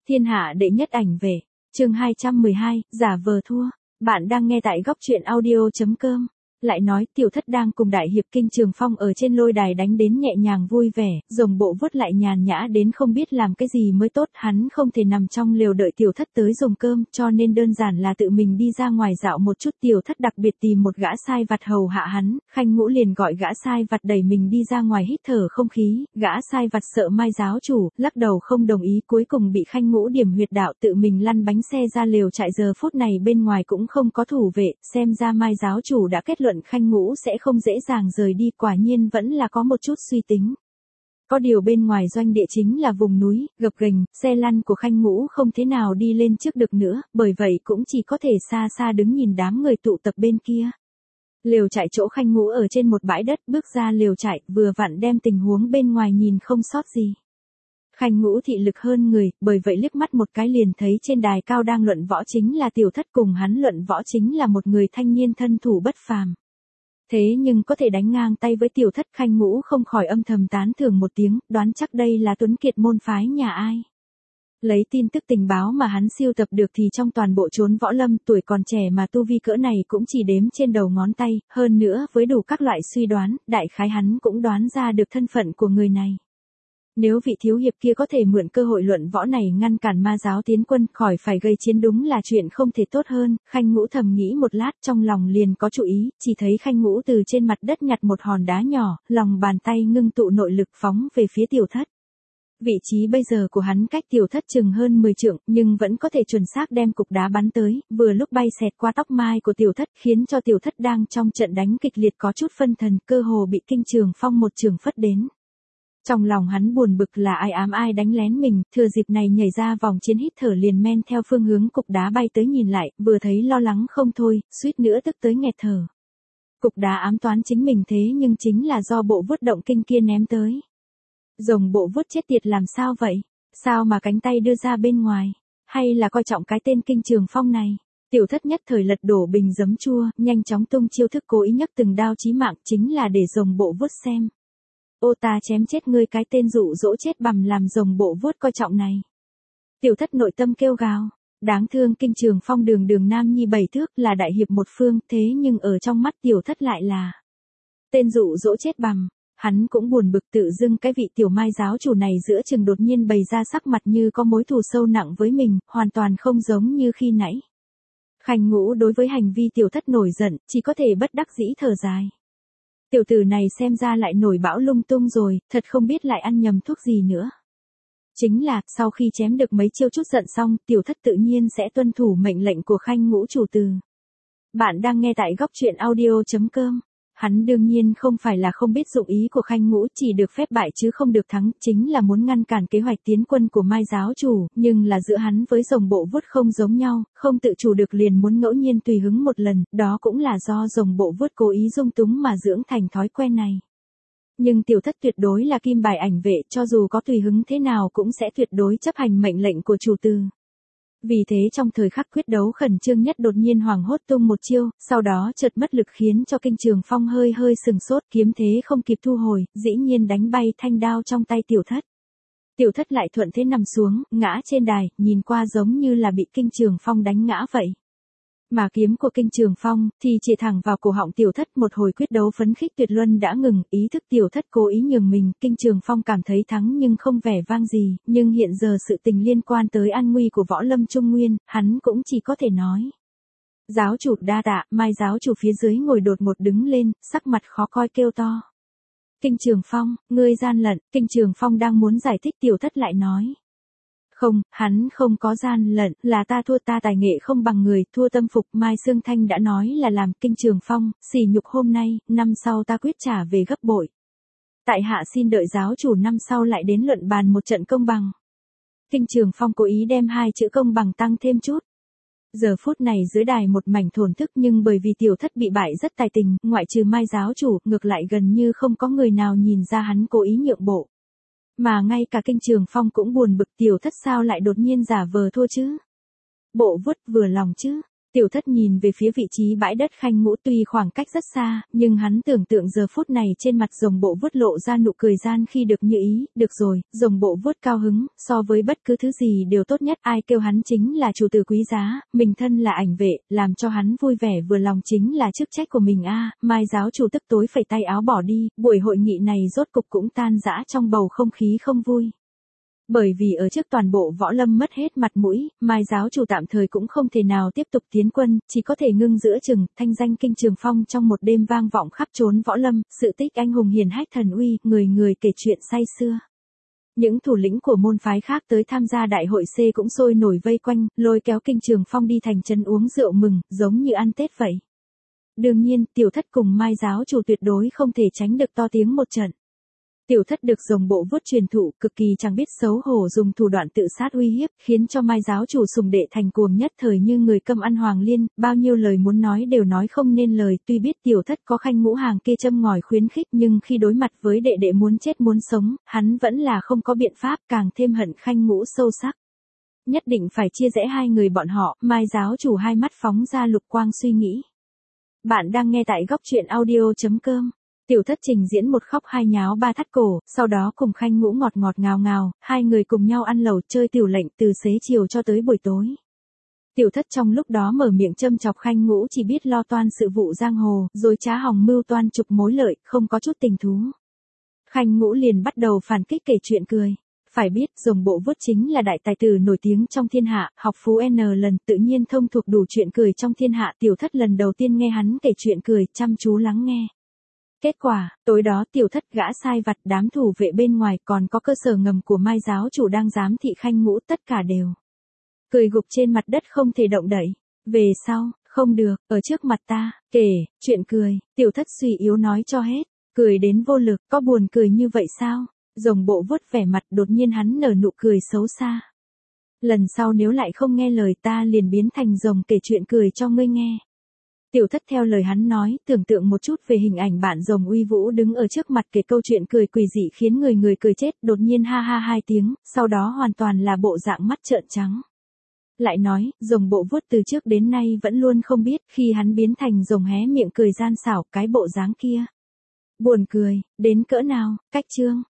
Thiên hạ đệ nhất ảnh vệ, chương 212, giả vờ thua. Bạn đang nghe tại góc truyện audio.com. Lại nói Tiểu Thất đang cùng đại hiệp Kinh Trường Phong ở trên lôi đài đánh đến nhẹ nhàng vui vẻ, Rồng Bộ Vuốt lại nhàn nhã đến không biết làm cái gì mới tốt, hắn không thể nằm trong lều đợi Tiểu Thất tới dùng cơm, cho nên đơn giản là tự mình đi ra ngoài dạo một chút. Tiểu Thất đặc biệt tìm một gã sai vặt hầu hạ hắn, Khanh Ngũ liền gọi gã sai vặt đẩy mình đi ra ngoài hít thở không khí, gã sai vặt sợ Mai giáo chủ, lắc đầu không đồng ý, cuối cùng bị Khanh Ngũ điểm huyệt đạo tự mình lăn bánh xe ra lều trại. Giờ phút này bên ngoài cũng không có thủ vệ, xem ra Mai giáo chủ đã kết luận Khanh Ngũ sẽ không dễ dàng rời đi, quả nhiên vẫn là có một chút suy tính. Có điều bên ngoài doanh địa chính là vùng núi, gập ghềnh, xe lăn của Khanh Ngũ không thế nào đi lên trước được nữa, bởi vậy cũng chỉ có thể xa xa đứng nhìn đám người tụ tập bên kia. Lều trại chỗ Khanh Ngũ ở trên một bãi đất, bước ra lều trại, vừa vặn đem tình huống bên ngoài nhìn không sót gì. Khanh Ngũ thị lực hơn người, bởi vậy liếc mắt một cái liền thấy trên đài cao đang luận võ chính là Tiểu Thất, cùng hắn luận võ chính là một người thanh niên thân thủ bất phàm. Thế nhưng có thể đánh ngang tay với Tiểu Thất, Khanh Ngũ không khỏi âm thầm tán thưởng một tiếng, đoán chắc đây là tuấn kiệt môn phái nhà ai. Lấy tin tức tình báo mà hắn siêu tập được thì trong toàn bộ chốn võ lâm, tuổi còn trẻ mà tu vi cỡ này cũng chỉ đếm trên đầu ngón tay, hơn nữa với đủ các loại suy đoán, đại khái hắn cũng đoán ra được thân phận của người này. Nếu vị thiếu hiệp kia có thể mượn cơ hội luận võ này ngăn cản ma giáo tiến quân khỏi phải gây chiến, đúng là chuyện không thể tốt hơn. Khanh Ngũ thầm nghĩ một lát, trong lòng liền có chủ ý, chỉ thấy Khanh Ngũ từ trên mặt đất nhặt một hòn đá nhỏ, lòng bàn tay ngưng tụ nội lực phóng về phía Tiểu Thất. Vị trí bây giờ của hắn cách Tiểu Thất chừng hơn 10 trượng, nhưng vẫn có thể chuẩn xác đem cục đá bắn tới, vừa lúc bay xẹt qua tóc mai của Tiểu Thất, khiến cho Tiểu Thất đang trong trận đánh kịch liệt có chút phân thần, cơ hồ bị Kinh Trường Phong một trường phất đến. Trong lòng hắn buồn bực là ai ám ai đánh lén mình, thừa dịp này nhảy ra vòng chiến hít thở liền men theo phương hướng cục đá bay tới nhìn lại, vừa thấy lo lắng không thôi, suýt nữa tức tới nghẹt thở. Cục đá ám toán chính mình thế nhưng chính là do Bộ Vuốt động kinh kia ném tới. Rồng Bộ Vuốt chết tiệt làm sao vậy? Sao mà cánh tay đưa ra bên ngoài? Hay là coi trọng cái tên Kinh Trường Phong này? Tiểu Thất nhất thời lật đổ bình giấm chua, nhanh chóng tung chiêu thức cố ý nhấc từng đao chí mạng, chính là để Rồng Bộ Vuốt xem. Ô ta chém chết ngươi cái tên dụ dỗ chết bằm làm Rồng Bộ Vuốt coi trọng này. Tiểu Thất nội tâm kêu gào, đáng thương Kinh Trường Phong đường đường nam nhi 7 thước, là đại hiệp một phương, thế nhưng ở trong mắt Tiểu Thất lại là tên dụ dỗ chết bằm. Hắn cũng buồn bực, tự dưng cái vị tiểu Mai giáo chủ này giữa chừng đột nhiên bày ra sắc mặt như có mối thù sâu nặng với mình, hoàn toàn không giống như khi nãy. Khanh Ngũ đối với hành vi Tiểu Thất nổi giận, chỉ có thể bất đắc dĩ thở dài. Tiểu tử này xem ra lại nổi bão lung tung rồi, thật không biết lại ăn nhầm thuốc gì nữa. Chính là, sau khi chém được mấy chiêu chút giận xong, Tiểu Thất tự nhiên sẽ tuân thủ mệnh lệnh của Khanh Ngũ chủ từ. Bạn đang nghe tại góc truyện audio.com. Hắn đương nhiên không phải là không biết dụng ý của Khanh Ngũ, chỉ được phép bại chứ không được thắng, chính là muốn ngăn cản kế hoạch tiến quân của Mai giáo chủ, nhưng là giữa hắn với Rồng Bộ Vuốt không giống nhau, không tự chủ được liền muốn ngẫu nhiên tùy hứng một lần, đó cũng là do Rồng Bộ Vuốt cố ý dung túng mà dưỡng thành thói quen này. Nhưng Tiểu Thất tuyệt đối là kim bài ảnh vệ, cho dù có tùy hứng thế nào cũng sẽ tuyệt đối chấp hành mệnh lệnh của chủ từ. Vì thế trong thời khắc quyết đấu khẩn trương nhất đột nhiên hoảng hốt tung một chiêu, sau đó chợt mất lực khiến cho Kinh Trường Phong hơi sừng sốt, kiếm thế không kịp thu hồi, dĩ nhiên đánh bay thanh đao trong tay Tiểu Thất. Tiểu Thất lại thuận thế nằm xuống, ngã trên đài, nhìn qua giống như là bị Kinh Trường Phong đánh ngã vậy. Mà kiếm của Kinh Trường Phong thì chỉ thẳng vào cổ họng Tiểu Thất, một hồi quyết đấu phấn khích tuyệt luân đã ngừng, ý thức Tiểu Thất cố ý nhường mình, Kinh Trường Phong cảm thấy thắng nhưng không vẻ vang gì, nhưng hiện giờ sự tình liên quan tới an nguy của võ lâm Trung Nguyên, hắn cũng chỉ có thể nói. Giáo chủ đa tạ. Mai giáo chủ phía dưới ngồi đột ngột đứng lên, sắc mặt khó coi kêu to. Kinh Trường Phong, ngươi gian lận. Kinh Trường Phong đang muốn giải thích, Tiểu Thất lại nói. Không, hắn không có gian lận, là ta thua, ta tài nghệ không bằng người, thua tâm phục. Mai Sương Thanh đã nói là làm. Kinh Trường Phong, sỉ nhục hôm nay, năm sau ta quyết trả về gấp bội. Tại hạ xin đợi giáo chủ năm sau lại đến luận bàn một trận công bằng. Kinh Trường Phong cố ý đem hai chữ công bằng tăng thêm chút. Giờ phút này dưới đài một mảnh thổn thức, nhưng bởi vì Tiểu Thất bị bại rất tài tình, ngoại trừ Mai giáo chủ, ngược lại gần như không có người nào nhìn ra hắn cố ý nhượng bộ. Mà ngay cả Kinh Trường Phong cũng buồn bực, Tiểu Thất sao lại đột nhiên giả vờ thua chứ? Bộ Vuốt vừa lòng chứ? Tiểu thất nhìn về phía vị trí bãi đất Khanh Ngũ, tuy khoảng cách rất xa, nhưng hắn tưởng tượng giờ phút này trên mặt Rồng Bộ Vuốt lộ ra nụ cười gian khi được như ý. Được rồi, Rồng Bộ Vuốt cao hứng, so với bất cứ thứ gì đều tốt nhất, ai kêu hắn chính là chủ tử quý giá, mình thân là ảnh vệ, làm cho hắn vui vẻ vừa lòng chính là chức trách của mình a. Mai giáo chủ tức tối phẩy tay áo bỏ đi, buổi hội nghị này rốt cục cũng tan rã trong bầu không khí không vui. Bởi vì ở trước toàn bộ võ lâm mất hết mặt mũi, Mai giáo chủ tạm thời cũng không thể nào tiếp tục tiến quân, chỉ có thể ngưng giữa chừng, thanh danh Kinh Trường Phong trong một đêm vang vọng khắp trốn võ lâm, sự tích anh hùng hiển hách thần uy, người người kể chuyện say xưa. Những thủ lĩnh của môn phái khác tới tham gia đại hội C cũng sôi nổi vây quanh, lôi kéo Kinh Trường Phong đi thành trấn uống rượu mừng, giống như ăn Tết vậy. Đương nhiên, Tiểu Thất cùng Mai giáo chủ tuyệt đối không thể tránh được to tiếng một trận. Tiểu Thất được Rồng Bộ Vuốt truyền thụ, cực kỳ chẳng biết xấu hổ dùng thủ đoạn tự sát uy hiếp, khiến cho Mai giáo chủ Sùng Đệ thành cuồng nhất thời như người câm ăn hoàng liên, bao nhiêu lời muốn nói đều nói không nên lời. Tuy biết Tiểu Thất có Khanh Ngũ hàng kia châm ngòi khuyến khích, nhưng khi đối mặt với đệ đệ muốn chết muốn sống, hắn vẫn là không có biện pháp, càng thêm hận Khanh Ngũ sâu sắc. Nhất định phải chia rẽ hai người bọn họ. Mai giáo chủ hai mắt phóng ra lục quang suy nghĩ. Bạn đang nghe tại góc truyện audio.com. Tiểu Thất trình diễn một khóc hai nháo ba thắt cổ, sau đó cùng Khanh Ngũ ngọt ngọt ngào ngào, hai người cùng nhau ăn lẩu chơi tiểu lệnh từ xế chiều cho tới buổi tối. Tiểu Thất trong lúc đó mở miệng châm chọc Khanh Ngũ chỉ biết lo toan sự vụ giang hồ, rồi trá hòng mưu toan trục mối lợi, không có chút tình thú. Khanh Ngũ liền bắt đầu phản kích kể chuyện cười. Phải biết, Rồng Bộ Vuốt chính là đại tài tử nổi tiếng trong thiên hạ, học phú N lần, tự nhiên thông thuộc đủ chuyện cười trong thiên hạ. Tiểu Thất lần đầu tiên nghe hắn kể chuyện cười, chăm chú lắng nghe. Kết quả, tối đó Tiểu Thất gã sai vặt, đám thủ vệ bên ngoài, còn có cơ sở ngầm của Mai giáo chủ đang giám thị Khanh Ngũ, tất cả đều cười gục trên mặt đất không thể động đậy. Về sau, không được, ở trước mặt ta, kể chuyện cười. Tiểu Thất suy yếu nói cho hết, cười đến vô lực, có buồn cười như vậy sao? Rồng Bộ Vuốt vẻ mặt, đột nhiên hắn nở nụ cười xấu xa. Lần sau nếu lại không nghe lời ta liền biến thành rồng kể chuyện cười cho ngươi nghe. Tiểu Thất theo lời hắn nói, tưởng tượng một chút về hình ảnh bạn rồng uy vũ đứng ở trước mặt kể câu chuyện cười quỷ dị khiến người người cười chết, đột nhiên ha ha hai tiếng, sau đó hoàn toàn là bộ dạng mắt trợn trắng. Lại nói, Rồng Bộ Vuốt từ trước đến nay vẫn luôn không biết, khi hắn biến thành rồng hé miệng cười gian xảo, cái bộ dáng kia buồn cười đến cỡ nào. Cách chương